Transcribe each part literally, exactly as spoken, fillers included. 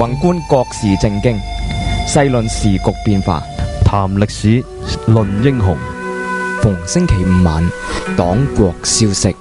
宏觀國事政經，細論時局變化， 談歷史，論英雄。 逢星期五晚，黨國消息。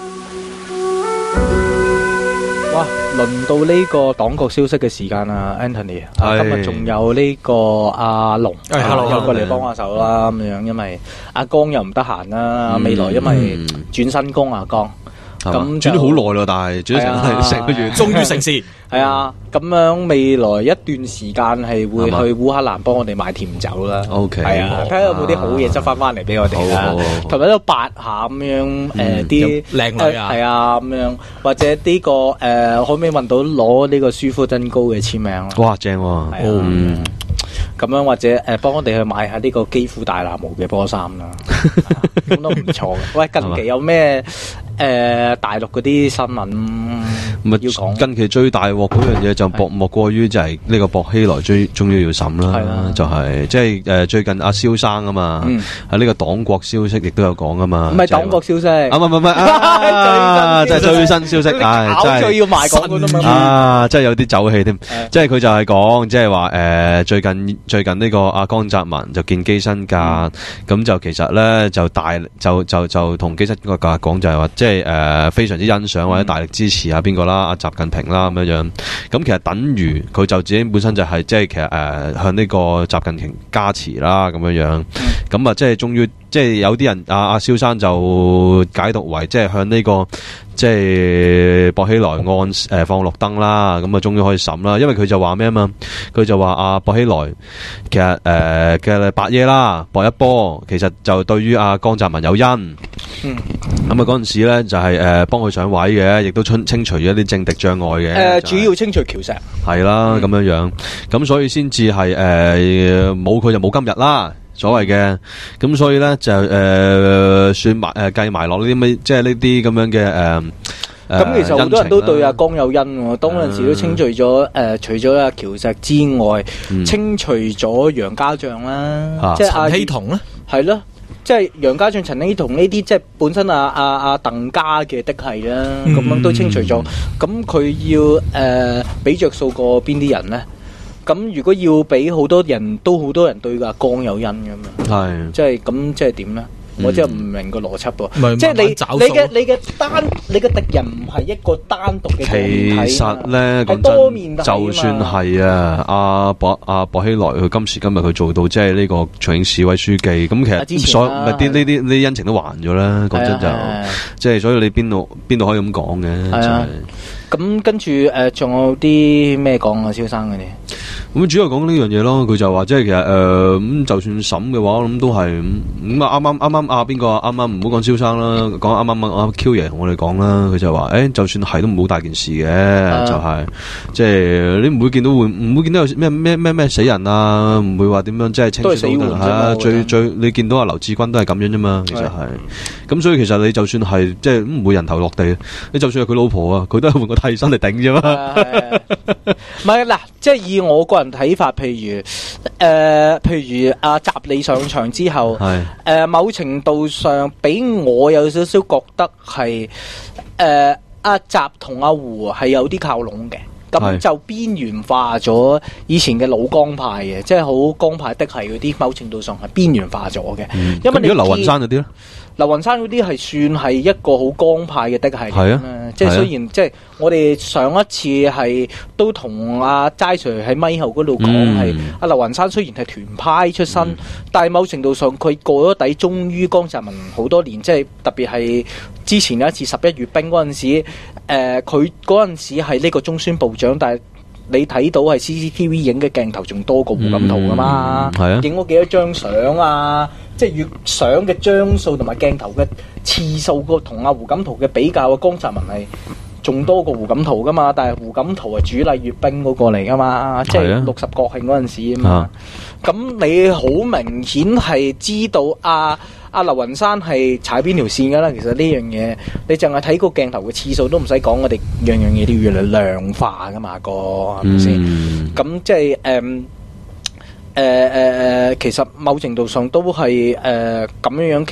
哇！輪到呢個黨國消息嘅時間啊 ，Anthony，啊、今日仲有呢個阿龍， 哎 hello， 有過嚟幫下手啦，咁樣，因為阿江又唔得閒啦， 嗯、 未來因為轉新工啊，江。 咁轉咗好耐咯，但係轉咗成成個月， 終於成事。 係啊，咁樣未來一段時間係會去烏克蘭幫我哋買甜酒啦。 O K， 係啊，睇下有冇啲好嘢執翻翻嚟俾我哋啦。同埋都八下咁樣誒啲靚女啊， 係啊咁樣，或者呢個誒可唔可以問到攞呢個舒膚真膏嘅簽名啦？ 哇，正喎！ 嗯。咁樣或者誒幫我哋去買下呢個基輔大藍毛嘅波衫啦，咁都唔錯嘅。喂，近期有咩誒大陸嗰啲新聞要講？ 近期最大鑊嗰樣嘢就莫莫過於就係呢個薄熙來終終於要審啦，就係即係誒最近阿蕭生啊嘛，喺呢個黨國消息亦都有講啊嘛， 唔係黨國消息， 啊唔係唔係啊，即係最新消息，唉真係要賣廣告都啊，真係有啲走氣添，即係佢就係講即係話誒最近。最近呢個阿江澤民就見基辛格，咁、嗯、就其實咧就大就就就同基辛格講就係話，即係誒非常之欣賞或者大力支持啊邊個啦，阿習近平啦咁樣樣。咁其實等於佢就自己本身就係即係其實誒、呃、向呢個習近平加持啦咁樣樣。咁啊即係終於即係有啲人阿阿蕭生就解讀為即係向呢、這個。即係薄熙來案誒、呃、放綠燈啦，咁啊終於可以審啦。因為佢就話咩啊嘛，佢就話阿薄熙來其實誒嘅白嘢啦，薄一波其實就對於阿江澤民有恩。嗯，咁啊嗰陣時咧就係誒幫佢上位嘅，亦都清清除咗一啲政敵障礙嘅。誒、 呃， 就是、 主要清除橋石。係啦，咁樣樣，咁所以先至係誒冇佢就冇今日啦。所謂嘅，咁所以咧就誒、呃、算埋誒計埋落呢啲咩，即係呢啲咁樣嘅誒誒。咁、 呃、其實好多人都對阿江有恩喎，當陣時都清除咗誒、呃，除咗阿喬石之外，嗯、清除咗楊家將啦，啊、即係阿陳希同咧， 係咯，即係楊家將、陳希同呢啲，即係本身阿阿阿鄧家嘅嫡系啦，咁、嗯、樣都清除咗。咁佢要誒俾着數過邊啲人咧？咁如果要俾好多人都好多人對阿江有恩咁樣，係即係咁即係點咧？我真係唔明個邏輯喎。即係你你嘅你嘅單你嘅敵人唔係一個單獨嘅個體， 其實咧講真，就算係啊阿薄阿薄熙來佢今時今日佢做到即係呢個長影市委書記，咁其實所有咪啲呢啲呢啲恩情都還咗啦。講真就即係所以你邊度邊度可以咁講嘅？係啊。 咁跟住誒，仲有啲咩講啊？蕭生嗰啲咁主要講呢樣嘢咯。佢就話即係其實誒咁，就算審嘅話，我諗都係咁啊。啱啱啱啱啊邊個啱啱唔好講蕭生啦，講啱啱阿 Q 爺同我哋講啦。佢就話誒，就算係都唔好大件事嘅，就係即係你唔會見到會唔會見到有咩咩咩咩死人啊？唔會話點樣即係清算到係最最你見到阿劉志軍都係咁樣啫嘛。其實係咁，所以其實你就算係即係唔會人頭落地，你就算係佢老婆啊，佢都係換個替身嚟頂啫嘛。 唔係嗱，即係以我個人睇法，譬如誒、呃，譬如阿習你上場之後，誒、呃，某程度上俾我有少少覺得係誒阿習同阿胡係有啲靠攏嘅，咁就邊緣化咗以前嘅老江派嘅，即係好江派的係嗰啲，某程度上係邊緣化咗嘅。嗯、因為你如果劉雲山嗰啲咧？劉雲山嗰啲係算係一個好江派嘅的係咁啦，即係雖然即係我哋上一次係都同阿齋 Sir 喺咪後嗰度講係阿劉雲山雖然係團派出身，嗯、但係某程度上佢過咗底，忠於江澤民好多年，即係特別係之前有一次十一閱兵嗰陣時，誒佢嗰陣時係呢個中宣部長，但係你睇到係 C C T V 影嘅鏡頭仲多過胡錦濤噶嘛，影咗幾多張相啊！即係越相嘅張數同埋鏡頭嘅次數個同阿胡錦濤嘅比較，江澤民係仲多過胡錦濤噶嘛，但係胡錦濤係主禮閱兵嗰個嚟噶嘛，即係六十國慶嗰陣時啊嘛。咁、啊、你好明顯係知道阿阿劉雲山係踩邊條線噶啦。其實呢樣嘢你淨係睇個鏡頭嘅次數都唔使講，我哋樣樣嘢都要越嚟量化噶嘛，哥係咪先？咁即係誒。誒誒誒，其實某程度上都係誒咁樣樣，其實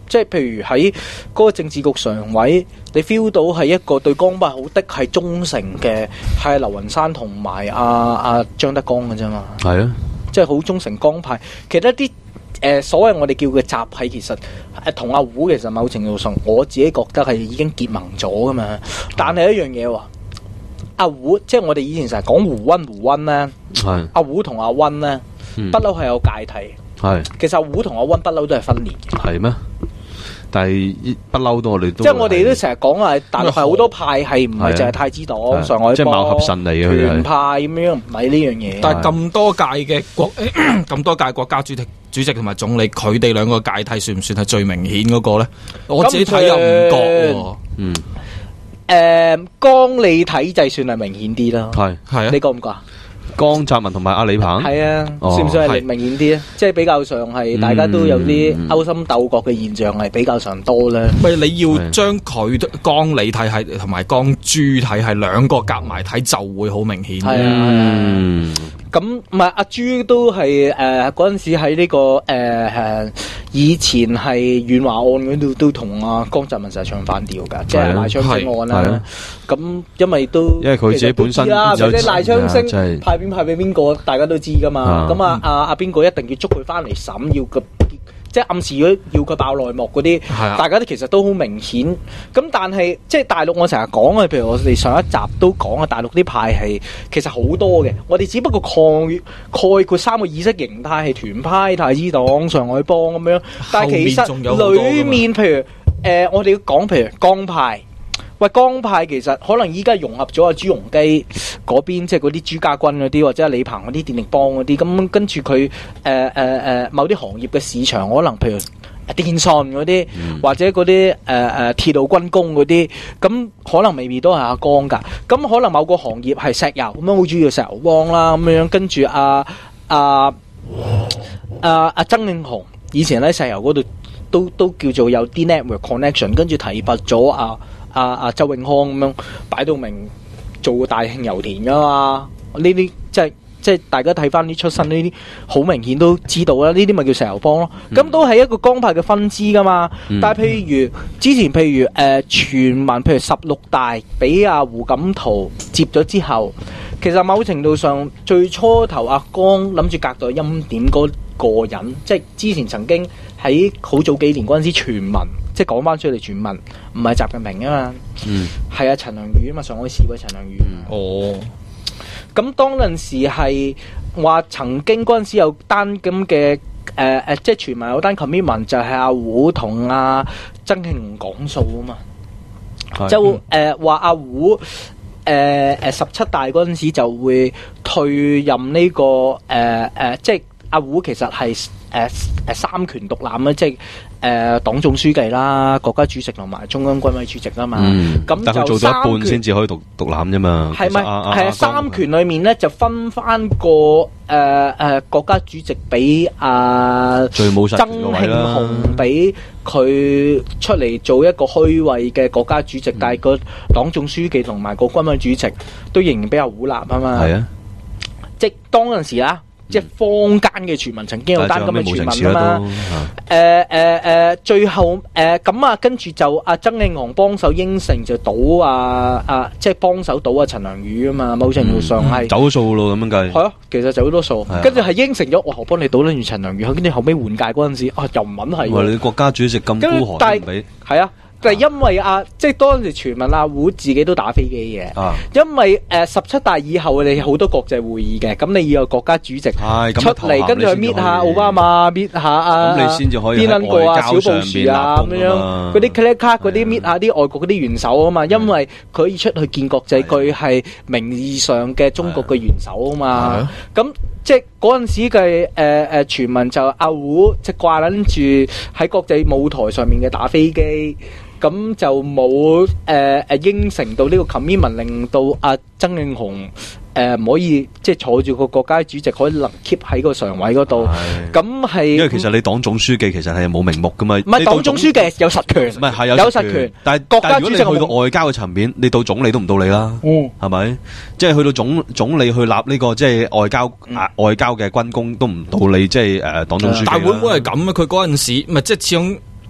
即係譬如喺嗰個政治局常委，你 feel 到係一個對江派好的係忠誠嘅，係劉雲山同埋阿阿張德江嘅啫嘛。 係啊， 即係好忠誠江派。其他啲誒、呃、所謂我哋叫嘅習系，其實誒同阿胡其實某程度上，我自己覺得係已經結盟咗噶嘛。但係一樣嘢喎，阿胡即係我哋以前成日講胡溫胡溫咧， 係阿胡同阿溫咧，不嬲係有界體。 係其實阿胡同阿溫不嬲都係分裂嘅。 係咩？但係不嬲都我哋都即係我哋都成日講啊，大陸係好多派系，唔係淨係太子黨、上海幫、 即係貌合神離嘅團派咁樣，唔係呢樣嘢。 但係咁多屆嘅國咁多屆國家主席、主席同埋總理，佢哋兩個界體算唔算係最明顯嗰個咧？我自己睇又唔覺喎。 嗯。 誒，江李體制算係明顯啲啦。 係係啊， 你覺唔覺啊？ 江澤民同埋阿李鵬係啊， 哦算唔算係明顯啲咧？即係比較上係大家都有啲勾心鬥角嘅現象係比較上多咧。 喂，你要將佢江李體系同埋江朱體系兩個夾埋睇就會好明顯。 係啊， 嗯， 咁唔係阿朱都係誒嗰陣時喺呢個誒誒以前係遠華案嗰度都同阿江澤民成日唱反調㗎，即係賴昌星案啦。咁因為都因為佢自己本身啦，或者賴昌星即係派邊派俾邊個，大家都知噶嘛。咁啊，阿阿邊個一定要捉佢翻嚟審，要個即係暗示咗要佢爆內幕嗰啲，大家都其實都好明顯。咁但係即係大陸，我成日講啊，譬如我哋上一集都講啊，大陸啲派系其實好多嘅。我哋只不過概概括三個意識形態係團派、太子黨、上海幫咁樣，但係其實裡面譬如誒、呃，我哋要講譬如江派。喂，江派其實可能依家融合咗阿朱鎔基嗰邊，即係嗰啲朱家軍嗰啲，或者李鵬嗰啲電力幫嗰啲，咁跟住佢誒誒誒某啲行業嘅市場，可能譬如電信嗰啲，嗯、或者嗰啲誒誒鐵路軍工嗰啲，咁可能未必都係阿江噶，咁可能某個行業係石油咁樣，好主要石油幫啦，咁樣跟住阿阿阿阿曾慶紅以前喺石油嗰度都都叫做有啲 network connection， 跟住提拔咗阿。阿阿周永康咁樣擺到明做個大慶油田噶嘛？呢啲即係即係大家睇翻啲出身呢啲，好明顯都知道啦。呢啲咪叫石油幫咯。咁、嗯、都係一個江派嘅分支噶嘛。嗯、但係譬如之前譬如誒、呃、傳聞，譬如十六大俾阿胡錦濤接咗之後，其實某程度上最初頭阿江諗住隔代欽點嗰個人，即係之前曾經喺好早幾年嗰陣時傳聞。即係講翻出嚟傳聞，唔係習近平啊嘛，係、嗯、啊陳良宇啊嘛，上海市委陳良宇。嗯、哦，咁當陣時係話曾經嗰陣時有單咁嘅誒誒，即係傳聞有單 commitment 就係阿胡同阿曾慶紅講數啊嘛，嗯、就誒話阿胡誒誒十七大嗰陣時就會退任呢、這個誒誒、呃呃，即係阿胡其實係誒誒三權獨攬啊，即係。誒、呃，黨總書記啦，國家主席同埋中央軍委主席啦嘛，咁、嗯、就做咗一半先至可以獨獨攬啫嘛。係咪？係啊，啊三權裏面咧就分翻個誒誒、呃、國家主席俾阿曾慶紅俾佢出嚟做一個虛位嘅國家主席，嗯、但係個黨總書記同埋個軍委主席都仍然比較胡立啊嘛。係啊，即係當陣時啦。即係坊間嘅傳聞，曾經有單咁嘅傳聞啊嘛。誒誒誒，最後誒咁啊，跟住就阿曾慶紅幫手應承就賭啊啊，即係幫手賭啊陳良宇啊嘛。某程度上係走數咯，咁樣計。係啊，其實就好多數，跟住係應承咗，我幫你賭得住陳良宇，跟住後尾換屆嗰陣時，啊又唔穩係。喂，你國家主席咁孤寒，但係係啊。就係因為啊，即係當時傳聞阿胡自己都打飛機嘅，啊、因為誒十七大以後你好多國際會議嘅，咁你要有國家主席出嚟，跟住去搣下奧巴馬，搣下啊，咁你先至可以喺外交上邊啊咁樣，嗰啲 click 卡嗰啲搣下啲外國嗰啲元首啊嘛，因為佢可以出去見國際，佢係名義上嘅中國嘅元首啊嘛，咁。即係嗰陣時嘅誒誒傳聞就阿胡即係掛撚住喺國際舞台上面嘅打飛機，咁就冇誒誒應承到呢個 commitment，令到阿曾慶紅誒唔可以即係坐住個國家主席可以能 keep 喺個常委嗰度，咁係因為其實你黨總書記其實係冇名目噶嘛，唔係黨總書記有實權，唔係係有實權，但係國家主席如果你去到外交嘅層面，你到總理都唔到你啦，嗯，係咪？即係去到總總理去立呢個即係外交外交嘅軍功都唔到你，即係誒黨總書記。但會唔會係咁啊？佢嗰陣時唔係即係始終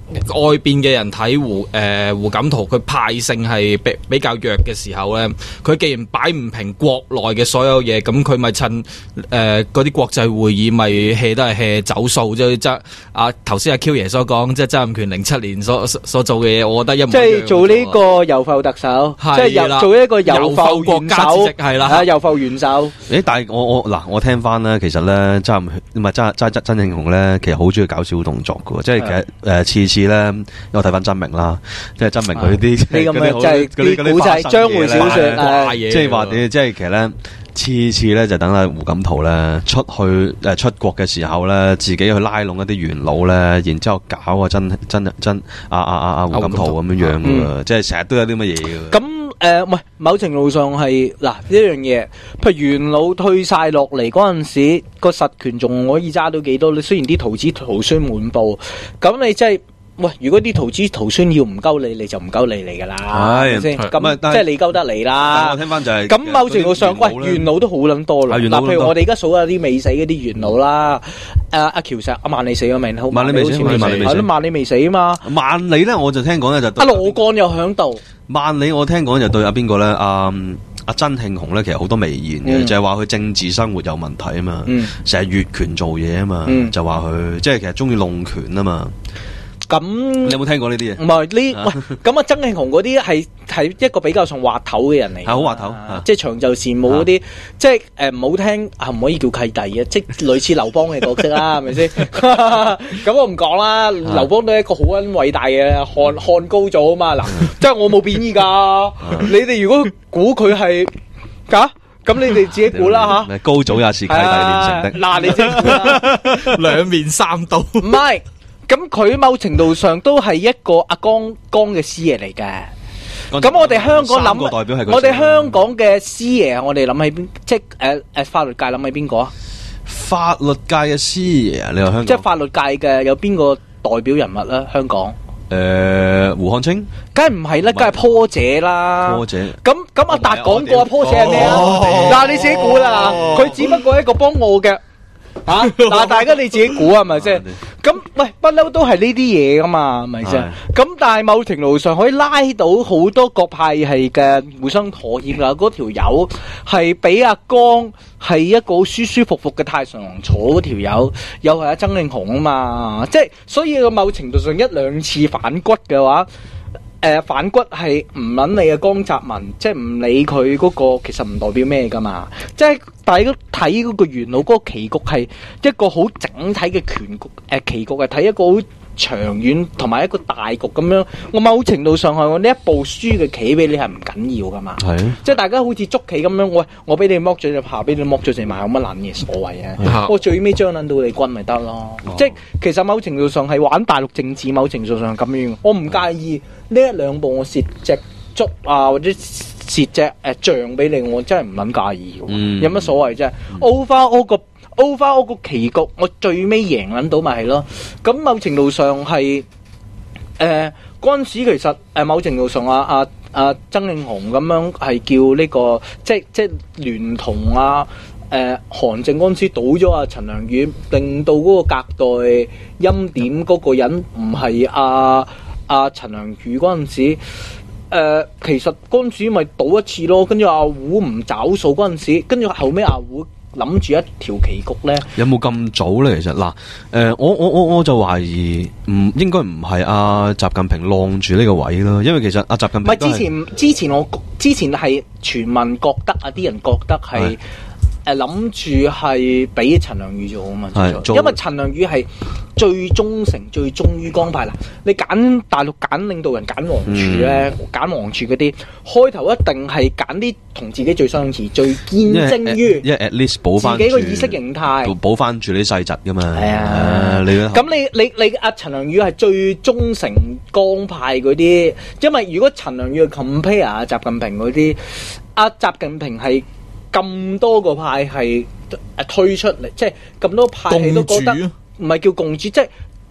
外邊嘅人睇胡誒、呃、胡錦濤佢派性係比比較弱嘅時候咧，佢既然擺唔平國內嘅所有嘢，咁佢咪趁誒嗰啲國際會議咪 hea 都係 hea 走數啫。即係啊頭先阿 Q 爺所講，即係曾蔭權零七年所所做嘅嘢，我覺得一模一樣。 即係做呢個遊埠特首，即係遊做一個遊埠國家主席係啦， 啊遊埠元首。 誒，但係我我嗱，我聽翻咧，其實咧，曾唔係曾曾曾慶紅咧，其實好中意搞小動作嘅，即係其實誒次次咧，我睇翻曾明啦，即係曾明佢啲呢咁嘅即係啲古仔江湖小說， 即係話你即係其實咧。次次咧就等阿胡錦濤咧出去誒出國嘅時候咧，自己去拉攏一啲元老咧，然之後搞啊真真真阿阿阿阿胡錦濤咁樣樣嘅，即係成日都有啲乜嘢嘅。 咁誒，唔係某程度上係嗱呢樣嘢，譬如元老退晒落嚟嗰陣時，個實權仲可以揸到幾多？你雖然啲徒子徒孫滿布，咁你真係。喂，如果啲徒子徒孫要唔鳩你，你就唔鳩你嚟噶啦，係咪先？咁即係你鳩得你啦。 我聽翻就係咁某程度上，喂，元老都好撚多啦。嗱，譬如我哋而家數下啲未死嗰啲元老啦，誒阿喬石、阿萬里死咗未？好， 萬里未死，萬里未死， 係咯，萬里未死啊嘛。 萬里咧，我就聽講咧就阿羅幹又響度。 萬里我聽講就對阿邊個咧？阿阿曾慶紅咧，其實好多微言嘅，就係話佢政治生活有問題啊嘛，成日越權做嘢啊嘛，就話佢即係其實中意弄權啊嘛。 咁你有冇聽過呢啲嘢？ 唔係呢？喂，咁啊，曾慶紅嗰啲係係一個比較上滑頭嘅人嚟， 係好滑頭， 即係長袖善舞嗰啲，即係誒唔好聽啊，唔可以叫契弟嘅，即係類似劉邦嘅角色啦，係咪先？咁我唔講啦，劉邦都係一個好撚偉大嘅漢漢高祖啊嘛，嗱，即係我冇貶義㗎，你哋如果估佢係㗎？咁你哋自己估啦嚇。 高祖也是契弟練成的。 嗱，你自己估啦， 兩面三刀。 唔係。咁佢某程度上都係一個阿江江嘅師爺嚟嘅。咁我哋香港諗，我哋香港嘅師爺，我哋諗起邊？即係誒誒法律界諗起邊個啊？ 法律界嘅師爺，你話香港？ 即係法律界嘅有邊個代表人物啦？香港？ 誒，胡漢清？ 梗係唔係啦，梗係坡姐啦。坡姐。 咁咁阿達講過阿坡姐係咩啊？嗱，你自己估啦。佢只不過係一個幫我嘅。啊！嗱，大家你自己估係咪先？咁喂，不嬲都係呢啲嘢噶嘛，係咪先？咁但係某程度上可以拉到好多各派系嘅互相妥協啦。嗰條友係俾阿江係一個舒舒服服嘅太上皇坐嗰條友，又係阿曾慶紅啊嘛。即係所以個某程度上一兩次反骨嘅話。誒、呃，反骨係唔撚理嘅江澤民，即係唔理佢嗰個，其實唔代表咩噶嘛。即係大家睇嗰個元老嗰個棋局係一個好整體嘅權局，誒、呃，棋局係睇一個好長遠同埋一個大局咁樣。我某程度上係我呢一步輸嘅棋俾你係唔緊要噶嘛。係，即係大家好似捉棋咁樣，喂，我俾你剝咗隻下，俾你剝咗隻馬，有乜撚嘢所謂啊？我最尾將撚到你軍咪得咯。哦、即係其實某程度上係玩大陸政治，某程度上係咁樣。我唔介意。呢一兩步我蝕隻竹啊，或者蝕隻誒象俾你，我真係唔撚介意嘅，嗯、有乜所謂啫？over 我個 over 我個棋局，我最尾贏撚到咪係咯？咁某程度上係誒嗰陣時，其實誒、呃、某程度上啊啊啊曾慶紅咁樣係叫呢、這個即即聯同啊誒韓正嗰陣時倒咗阿陳良宇，令到嗰個隔代欽點嗰個人唔係阿。阿陳良宇嗰陣時，誒、呃、其實嗰陣時咪賭一次咯，跟住阿胡唔找數嗰陣時，跟住後尾阿胡諗住一條棋局咧。有冇咁早咧？其實嗱，誒、呃、我我我我就懷疑唔應該唔係阿習近平晾住呢個位咯，因為其實阿習近平唔係之前之前我之前係傳聞覺得啊啲人覺得係。誒諗住係俾陳良宇做啊嘛，因為陳良宇係最忠誠、最忠於江派啦。你揀大陸揀領導人揀王儲咧，揀王儲嗰啲開頭一定係揀啲同自己最相似、最見證於，因為 at least 補翻自己個意識形態，補翻住啲細節噶嘛。係啊，你咁你你你阿陳良宇係最忠誠江派嗰啲，因為如果陳良宇 compare 阿習近平嗰啲，阿習近平係。咁多個派系誒推出嚟，即係咁多派系都覺得唔係叫共主，即係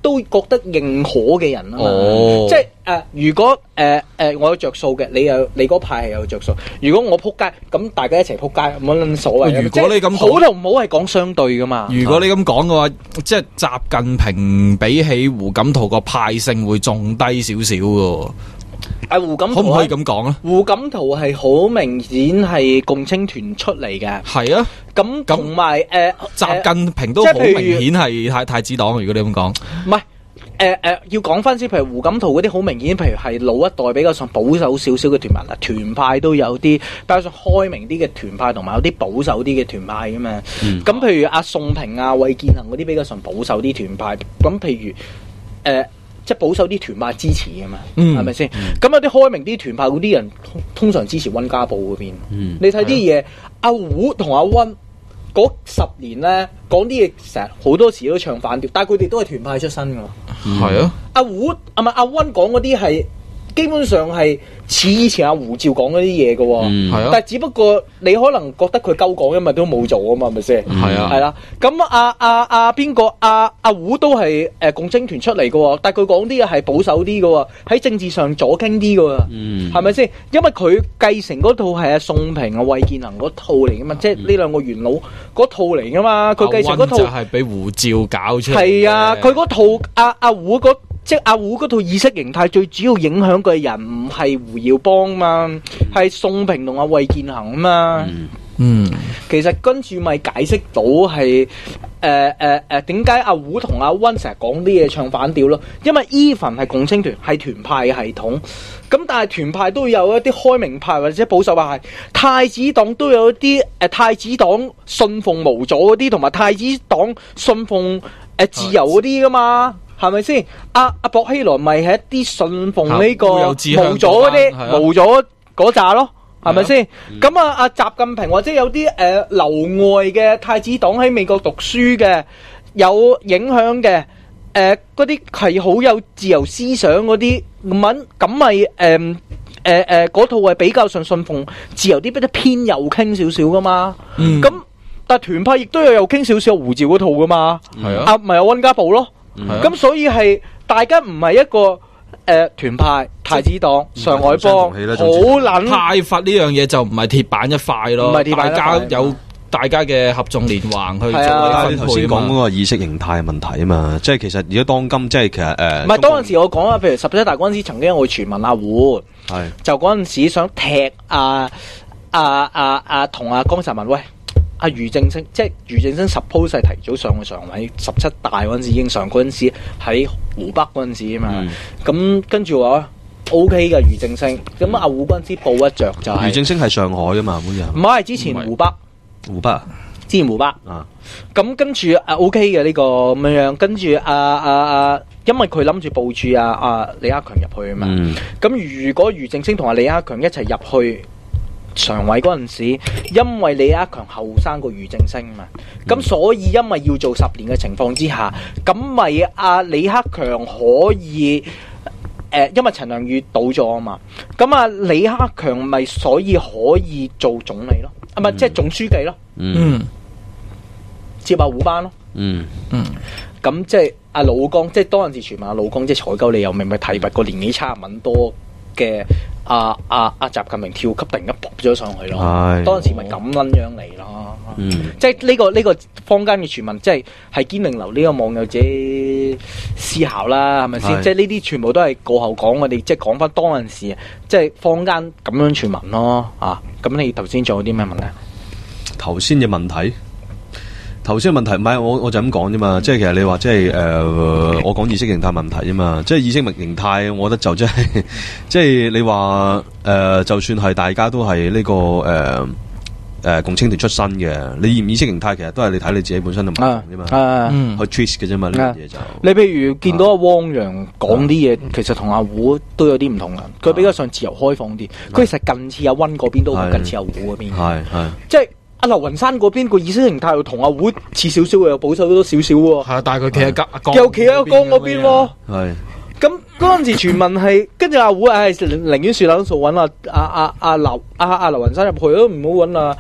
都覺得認可嘅人啊嘛。 哦， 即係誒、呃，如果誒誒、呃呃、我有着數嘅，你有你嗰派係有着數。如果我撲街，咁大家一齊撲街，冇撚所謂。 如果你咁講好同唔好係講相對噶嘛。 如果你咁講嘅話，即係習近平比起胡錦濤個派性會仲低少少嘅。 啊，胡錦濤可唔可以咁講咧？ 胡錦濤係好明顯係共青團出嚟嘅。 係啊， 咁同埋誒習近平都好明顯係太太子黨。如果你咁講， 唔係。誒誒，要講翻先，譬如胡錦濤嗰啲好明顯，譬如係老一代比較上保守少少嘅團民啦，團派都有啲比較上開明啲嘅團派，同埋有啲保守啲嘅團派噶嘛。咁、嗯、譬如阿宋平啊、衛健行嗰啲比較上保守啲團派，咁譬如誒、呃，即係保守啲團派支持噶嘛，係咪先？咁有啲開明啲團派嗰啲人通，通常支持溫家寶嗰邊。嗯、你睇啲嘢，阿胡同阿溫。嗰十年咧講啲嘢成日好多時都唱反調，但係佢哋都係團派出身噶。 係啊， 阿胡啊唔係阿溫講嗰啲係基本上係似以前阿胡照講嗰啲嘢噶。 嗯，係啊。 但係只不過你可能覺得佢鳩講，因為都冇做啊嘛，係咪先？ 係啊， 係啦。咁阿阿阿邊個阿阿胡都係誒共青團出嚟噶，但係佢講啲嘢係保守啲噶，喺政治上左傾啲噶。嗯，係咪先？因為佢繼承嗰套係阿宋平啊、衛健行嗰套嚟噶嘛，即係呢兩個元老嗰套嚟噶嘛。佢繼承嗰套就係俾胡照搞出嚟。 係啊，佢嗰套阿阿胡嗰。即係阿胡嗰套意識形態最主要影響嘅人唔係胡耀邦嘛，係、嗯、宋平同阿衛健行啊嘛。嗯，其實跟住咪解釋到係誒誒誒點解阿胡同阿溫成日講啲嘢唱反調咯？因為 even 係共青團係團派嘅系統，咁但係團派都有一啲開明派或者保守派，太子黨都有一啲誒、呃、太子黨信奉無阻嗰啲，同埋太子黨信奉誒、呃、自由嗰啲噶嘛。係咪先？阿阿薄熙來咪係一啲信奉呢個無阻嗰啲無阻嗰扎咯，係咪先？咁啊，阿習近平或者有啲誒留外嘅太子黨喺美國讀書嘅，有影響嘅，誒嗰啲係好有自由思想嗰啲文，咁咪誒誒誒嗰套係比較上信奉自由啲，比較偏右傾少少噶嘛。咁但係團派亦都有右傾少少胡趙嗰套噶嘛。係啊，阿咪有溫家寶咯。咁、嗯、所以係大家唔係一個誒團、呃、派太子黨上海幫好撚派閥呢樣嘢就唔係鐵板一塊咯，大家有大家嘅合縱連橫去做分配。 你頭先講嗰個意識形態問題啊嘛，即係其實而家當今即係其實誒，唔係當陣時我講啊，譬如十七大嗰陣時曾經有個傳聞阿胡係就嗰陣時想踢阿阿阿阿同阿江澤民喂。阿俞正聲，即係俞正聲 suppose 係提早上去常委，十七大嗰陣時已經上，嗰陣時喺湖北嗰陣時啊嘛，咁、嗯、跟住話 O K 嘅俞正聲，咁阿胡嗰陣時報一着就係、是、 俞正聲係上海噶嘛，好似唔係之前湖北， 湖北啊， 之前湖北啊，咁跟住啊 O K 嘅呢個咁樣樣，跟住阿阿阿，因為佢諗住部署阿阿李克強入去啊嘛，咁、嗯、如果俞正聲同阿李克強一齊入去。常委嗰陣時，因為李克強後生過俞正聲嘛，咁、嗯、所以因為要做十年嘅情況之下，咁咪阿李克強可以誒、呃，因為陳良宇倒咗啊嘛，咁啊李克強咪所以可以做總理咯，啊咪即係總書記咯，嗯，接阿胡班咯，嗯嗯，咁即係阿老江，即係當陣時傳聞阿老江即係採購你又明咪提拔個年紀差唔多嘅。阿阿阿習近平跳級突然間撲咗上去咯，當時咪咁撚樣嚟咯，嗯、即係呢、這個呢、這個坊間嘅傳聞，即係係堅定流呢個網友自己思考啦，係咪先？即係呢啲全部都係過後講，我哋即係講翻當陣時，即係坊間咁樣傳聞咯，啊！咁你頭先仲有啲咩問題？ 頭先嘅問題。頭先嘅問題唔係我我就咁講啫嘛，即係其實你話即係誒，我講意識形態問題啫嘛，即係意識形態，我覺得就即係即係你話誒、呃，就算係大家都係呢、這個誒誒、呃呃、共青團出身嘅，你意唔意識形態其實都係你睇你自己本身嘅唔同啫嘛，啊啊、去 twist 嘅啫嘛呢樣嘢就。 你譬如見到阿汪洋講啲嘢，其實同阿胡都有啲唔同嘅，佢比較上自由開放啲，佢、啊、其實近似阿溫嗰邊都好近似阿胡嗰邊，係係即係。阿劉雲山嗰邊個意識形態又同阿胡似少少，又保守咗少少喎。係啊，但係佢企喺江，又企喺阿江嗰邊喎。係。咁嗰陣時傳聞係，跟住阿胡係寧願樹樓數揾阿阿阿阿劉阿阿劉雲山入去都唔好揾阿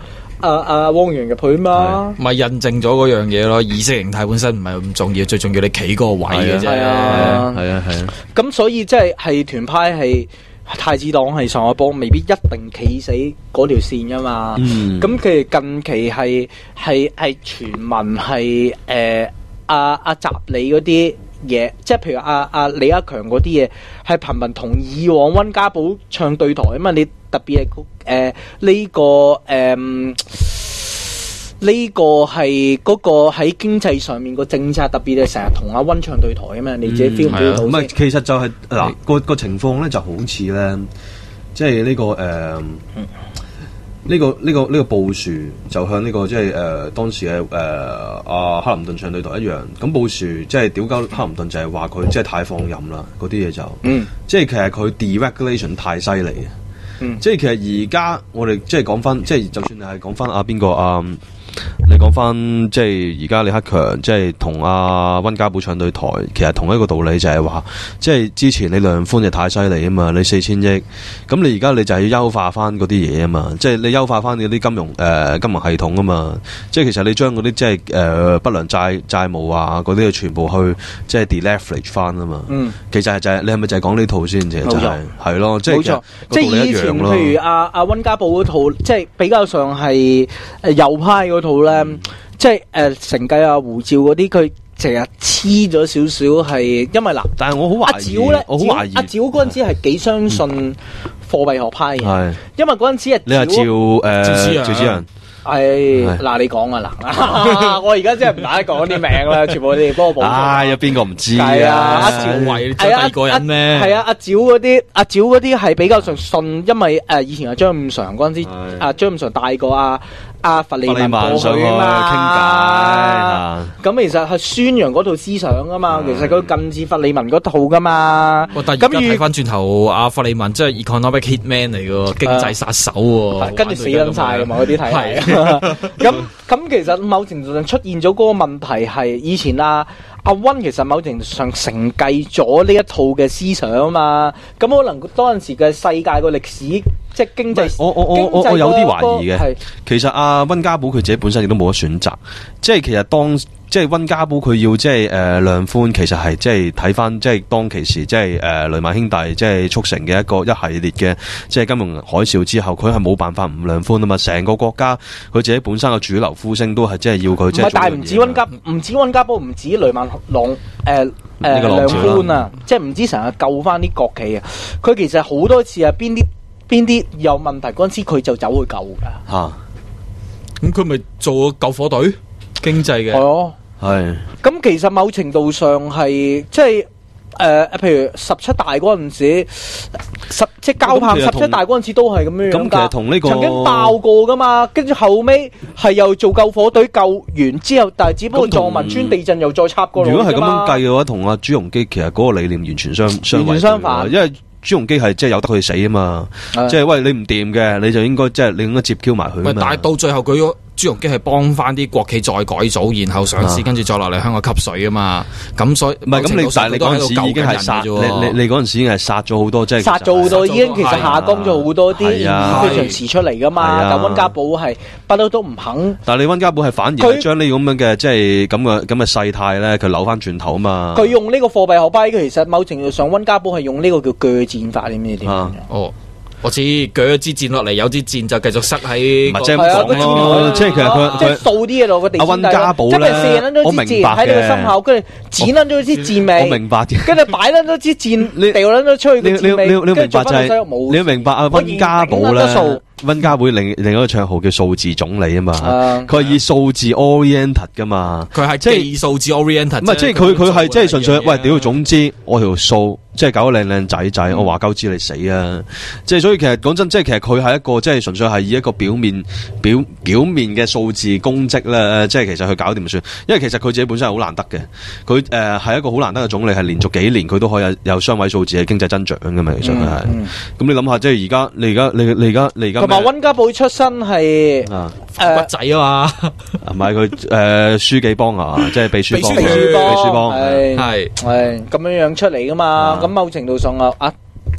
阿阿汪洋入去嘛， 咪印證咗嗰樣嘢咯。意識形態本身唔係咁重要，最重要你企嗰個位嘅啫。 係啊， 係啊，係啊。 咁所以即係係團派係太子黨係上海幫，未必一定企死嗰條線噶嘛。咁其實近期係係係傳聞係誒阿阿習李嗰啲嘢，即係譬如阿阿李克強嗰啲嘢，係頻頻同以往溫家寶唱對台啊嘛。你特別係誒呢個誒呢個係嗰個喺經濟上面個政策，特別係成日同阿溫唱對台啊嘛。你自己 feel 唔 feel 到？ 唔係，其實就係嗱個個情況咧，就好似咧，即係呢個誒。呢、這個呢、這個呢、這個布殊就向呢、這個即係誒當時嘅誒阿克林頓唱對台一樣，咁布殊即係屌鳩克林頓就係話佢即係太放任啦，嗰啲嘢就，嗯、即係其實佢 deregulation 太犀利嘅，嗯、即係其實而家我哋即係講翻，即係就算係講翻阿邊個啊。你講翻即係而家李克強即係同阿溫家寶唱對台，其實同一個道理就係話，即係之前你量寬就太犀利啊嘛，你四千億，咁你而家你就係要優化翻嗰啲嘢啊嘛，即係你優化翻嗰啲金融誒、呃、金融系統啊嘛，即係其實你將嗰啲即係誒不良債債務啊嗰啲全部去即係 deleverage 翻啊嘛，嗯、其實係就係、是、你係咪就係講呢套先？其實就係係咯，即係冇錯， 即係以前譬如阿阿溫家寶嗰套，即係比較上係誒右派嗰套咧，嗯、即係誒承繼阿胡照嗰啲，佢成日黐咗少少係，因為嗱， 但係我好懷疑，我好懷疑阿趙嗰陣時係幾相信貨幣學派嘅， 嗯、 因為嗰陣時係你係趙誒趙紫陽。 係嗱，你講啊嗱，我而家真係唔打得講啲名啦，全部你哋幫我補。 唉，有邊個唔知？ 係啊，阿趙偉第二個人咩？ 係啊，阿趙嗰啲，阿趙嗰啲係比較上信，因為誒以前阿張五常嗰陣時，阿張五常帶過阿阿佛利民過去啊嘛，傾偈。咁其實係宣揚嗰套思想啊嘛，其實佢近似佛利民嗰套噶嘛。 但係而家睇翻轉頭，阿佛利民真係 economic hitman 嚟嘅，經濟殺手喎， 跟住死緊晒噶嘛嗰啲睇嚟。咁咁其實某程度上出現咗嗰個問題係以前啊阿溫其實某程度上承繼咗呢一套嘅思想啊嘛，咁可能當陣時嘅世界個歷史即係經濟， 我我我我我有啲懷疑嘅。其實阿溫家寶佢自己本身亦都冇得選擇，即係其實當即係溫家寶佢要即係誒量寬，其實係即係睇翻即係當其時即係誒雷曼兄弟即係促成嘅一個一系列嘅即係金融海嘯之後，佢係冇辦法唔量寬啊嘛。成個國家佢自己本身嘅主流呼聲都係即係要佢即係。 唔係，但係唔止溫家唔止溫家寶，唔止雷曼浪誒誒量寬啊，即係唔知成日救翻啲國企啊。佢其實好多次啊，邊啲邊啲有問題嗰陣時，佢就走去救噶嚇。 咁佢咪做救火隊經濟嘅？係哦， 係。 咁其實某程度上係即係誒，譬如十七大嗰陣時，十即係交棒十七大嗰陣時都係咁樣樣㗎。 咁其實同呢個曾經爆過噶嘛，跟住後尾係又做救火隊救完之後，但係只不過撞汶川地震又再插過落去。 如果係咁樣計嘅話，同阿朱鎔基其實嗰個理念完全相相違背， 相反， 因為朱鎔基係即係由得佢死啊嘛，即係喂你唔掂嘅，你就應該即係你應該接 Q 埋佢。 但係到最後佢朱鎔基係幫翻啲國企再改組，然後上市，跟住再落嚟香港吸水啊嘛。咁所以唔係咁你，但係你嗰陣時已經係殺，你你你嗰陣時已經係殺咗好多，即係殺咗好多，已經其實下降咗好多啲非常時出嚟噶嘛。但溫家寶係不嬲都唔肯。 但係你溫家寶係反而係將呢咁樣嘅即係咁嘅咁嘅勢態咧，佢扭翻轉頭啊嘛。 佢用呢個貨幣學派，其實某程度上溫家寶係用呢個叫鋸戰法，你知唔知點？ 哦。我知鋸咗支箭落嚟，有支箭就繼續塞喺， 唔係即係咁講咯，即係其實佢即係掃啲嘢落個地阿溫家寶咧， 我明白嘅，喺你個心口，跟住剪捻咗支箭尾， 我明白嘅， 跟住擺捻咗支箭，掉捻咗出去嘅箭尾，跟住做翻個冇。 你要明白阿溫家寶咧，溫家寶另另一個綽號叫數字總理啊嘛，佢係以數字 oriented 噶嘛， 佢係即係以數字 oriented， 唔係即係佢佢係即係純粹喂屌，總之我條數。即係搞個靚靚仔仔，嗯、我話鳩知你死啊！即係所以其實講真，即係其實佢係一個即係純粹係以一個表面表表面嘅數字功績咧，即係其實佢搞掂算。因為其實佢自己本身係好難得嘅，佢誒係一個好難得嘅總理，係連續幾年佢都可以有有雙位數字嘅經濟增長㗎嘛。其實佢係，咁、嗯嗯、你諗下，即係而家你而家你你而家你而家同埋溫家寶出身係啊誒骨仔啊嘛， 唔係佢誒書記幫啊，即係秘書幫， 秘書幫， 秘書幫係係係咁樣樣出嚟㗎嘛。咁某程度上啊，啊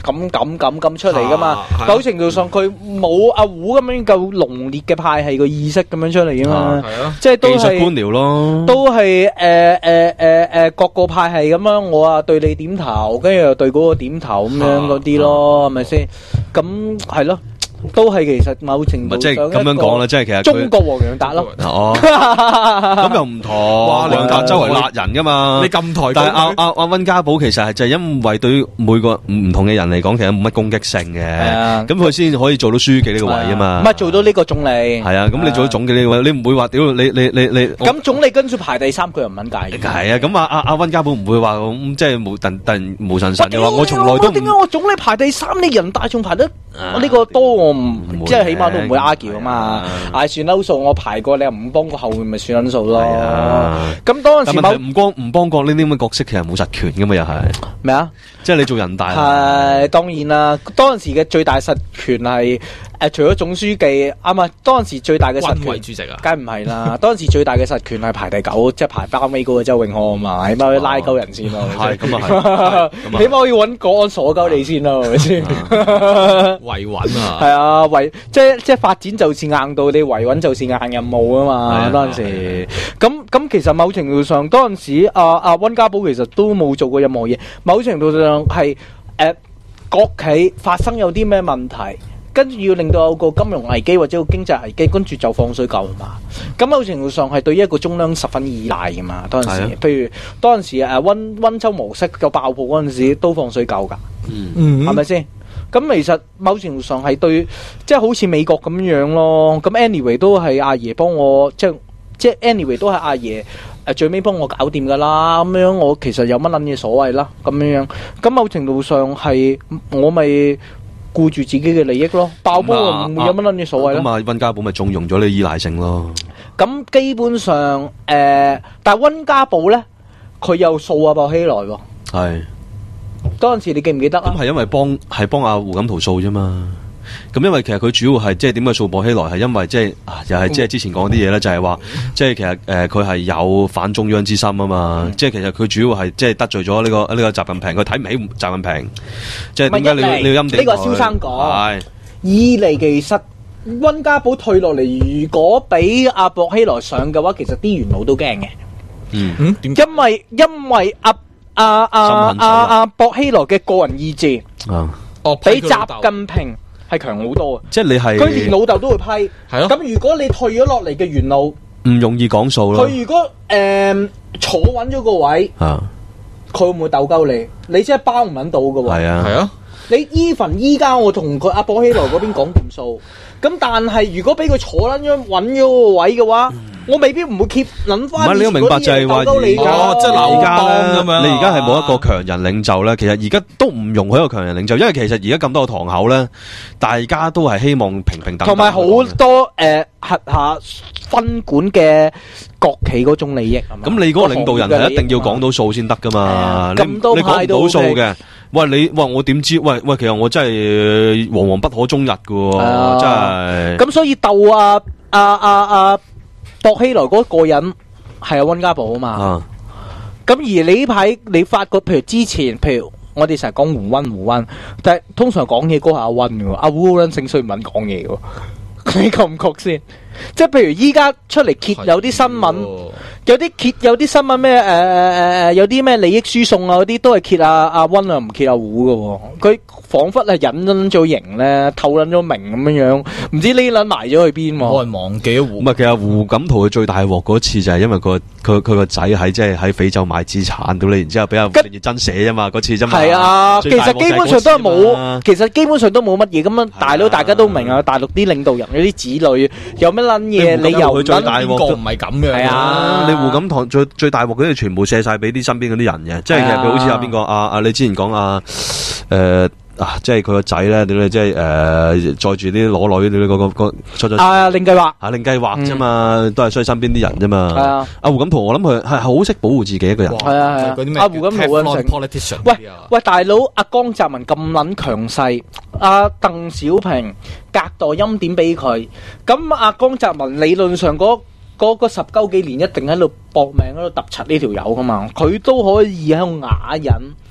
咁咁咁咁出嚟噶嘛。 啊某程度上佢冇阿胡咁樣夠濃烈嘅派系個意識咁樣出嚟噶嘛。 係啊， 即係都技術官係僚咯， 都係誒誒誒誒各個派系咁樣，我啊對你點頭，跟住又對嗰個點頭咁樣嗰啲咯，係咪先？咁係咯。都係其實某程度即係咁樣講啦，即係其實中國黃洋達咯。 哦，咁又唔同。 哇黃洋達周圍辣人噶嘛， 你咁抬， 但係阿阿阿温家寶其實係就係因為對於每個唔同嘅人嚟講，其實冇乜攻擊性嘅，咁佢先可以做到書記呢個位啊嘛。 唔係做到呢個總理。 係啊，咁你做到總理呢個位，你唔會話屌你你你你。 咁總理跟住排第三，佢又唔肯介意。 係啊，咁啊阿阿温家寶唔會話咁即係無突突然無神神嘅話，我從來都唔。 點解我總理排第三，你人大仲排得我呢個多？我唔即係起碼都唔會 argue 啊嘛。嗌算嬲數，我排過你又唔幫個後面，咪算撚數咯。咁當陣時冇唔幫唔幫國呢啲咁嘅角色，其實冇實權噶嘛，又係咩啊？ 即係你做人大係當然啦。當陣時嘅最大實權係誒，除咗總書記啱啊。當陣時最大嘅實權， 主席啊， 梗唔係啦。當陣時最大嘅實權係排第九，即係排包尾嗰個周永康啊嘛，起碼可以拉鳩人先咯。 係咁啊係， 起碼可以揾國安鎖鳩你先咯，係咪先？ 維穩啊， 係啊，維即係即係發展就是硬道理，維穩就是硬任務啊嘛。當陣時咁咁，其實某程度上，當陣時阿阿温家寶其實都冇做過任何嘢。某程度上係誒國企發生有啲咩問題，跟住要令到有個金融危機或者個經濟危機，跟住就放水救嘛。咁某程度上係對一個中央十分依賴噶嘛。當陣時，譬如當陣時誒温温州模式個爆破嗰陣時，都放水救噶， 嗯， 係咪先？咁其實某程度上係對，即係好似美國咁樣咯。咁 anyway 都係阿爺幫我，即係即係 anyway 都係阿爺誒最尾幫我搞掂噶啦。咁樣我其實有乜撚嘢所謂啦？咁樣樣，咁某程度上係我咪顧住自己嘅利益咯。爆波唔會有乜撚嘢所謂咯。 咁啊，温家寶咪縱容咗你依賴性咯。 咁基本上誒、呃，但係温家寶咧，佢又掃阿薄熙來喎。 係。 當陣時你記唔記得啊？ 咁係因為幫係幫阿胡錦濤掃啫嘛。咁因為其實佢主要係即係點解掃薄熙來係因為即係又係即係之前講啲嘢咧，就係話即係其實誒佢係有反中央之心啊嘛。嗯、即係其實佢主要係即係得罪咗呢、這個呢、這個習近平，佢睇唔起習近平。即係點解你要你要陰地？ 呢個係蕭生講。係。二嚟其實温家寶退落嚟，如果俾阿薄熙來上嘅話，其實啲元老都驚嘅。 嗯嗯，點？ 因為因為阿阿阿阿阿薄熙來嘅個人意志啊， 哦， 比習近平係強好多啊！ 即係你係佢連老豆都會批， 係咯。 咁如果你退咗落嚟嘅元老， 唔容易講數咯。 佢如果誒、呃、坐穩咗個位， 啊， 佢會唔會鬥鳩你？你真係包唔撚到㗎喎。 係啊， 係啊。 你 even 依家我同佢阿薄熙來嗰邊講掂數，咁但係如果俾佢坐撚咗穩咗個位嘅話，嗯、我未必唔會 keep 諗翻。 唔係你要明白就係話而家即係而家咁樣， 你而家係冇一個強人領袖咧。其實而家都唔容許一個強人領袖，因為其實而家咁多個堂口咧，大家都係希望平平等等。 同埋好多誒轄下分管嘅國企嗰種利益。咁你嗰個領導人係一定要講到數先得噶嘛？你你講唔到數嘅。喂你喂我點知？喂喂，其實我真係惶惶不可終日噶，啊、真係。 咁所以鬥阿阿阿阿薄熙來嗰個人係阿温家寶啊嘛。咁、啊、而你呢排你發覺，譬如之前，譬如我哋成日講胡温胡温，但係通常講嘢嗰係阿温嘅，阿胡温姓衰唔肯講嘢嘅，你覺唔覺先？即係譬如依家出嚟揭有啲新聞。有啲揭有啲新聞咩？誒誒誒誒，有啲咩利益輸送啊？嗰啲都係揭阿阿温啊，唔揭阿胡嘅。佢仿佛係隱咗咗形咧，透撚咗名咁樣樣，唔知匿撚埋咗去邊。 我係忘記咗胡。 唔係，其實胡錦濤佢最大鑊嗰次就係因為個佢佢個仔喺即係喺非洲買資產到你，然之後俾阿葉真寫啫嘛，嗰次啫嘛。係啊，其實基本上都係冇，其實基本上都冇乜嘢咁樣。大佬大家都明啊，大陸啲領導人嗰啲子女有咩撚嘢，你又最大鑊都唔係咁嘅。 係啊。 胡錦濤最最大鑊嗰啲全部卸晒俾啲身邊嗰啲人嘅，即係其實佢好似阿邊個阿阿你之前講阿誒啊，即係佢個仔咧點咧，即係誒載住啲裸女嗰個個出咗啊，令計劃啊，令計劃啫嘛，都係衰身邊啲人啫嘛。係啊，阿胡錦濤我諗佢係好識保護自己一個人。 係啊係啊，阿胡錦濤啊，喂喂，大佬阿江澤民咁撚強勢，阿鄧小平隔代欽點俾佢，咁阿江澤民理論上嗰嗰個十鳩幾年一定喺度搏命喺度揼柒呢條友噶嘛，佢都可以喺度啞忍，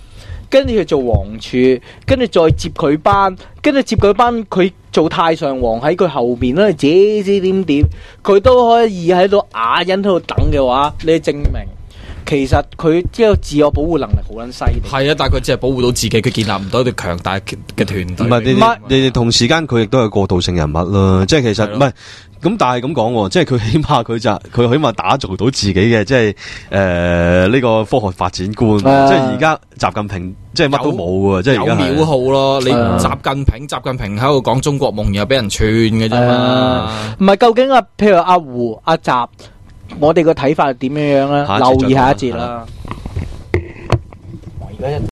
跟住佢做皇儲，跟住再接佢班，跟住接佢班佢做太上皇喺佢後邊咧，指指點點，佢都可以喺度啞忍喺度等嘅話，你證明其實佢即係自我保護能力好撚犀利。 係啊，但係佢只係保護到自己，佢建立唔到一隊強大嘅團隊。 唔係你哋，你哋同時間佢亦都係過渡性人物啦。即係其實唔係咁，但係咁講，即係佢起碼佢就佢起碼打造到自己嘅，即係誒呢個科學發展觀。 啊、 即係而家習近平即係乜都冇喎，即係而家係有秒號咯。你啊習近平，習近平喺度講中國夢，然後俾人串嘅啫嘛。 唔係究竟啊，譬如阿胡、阿習，我哋個睇法係點樣樣咧？留意下一節啦。我而家一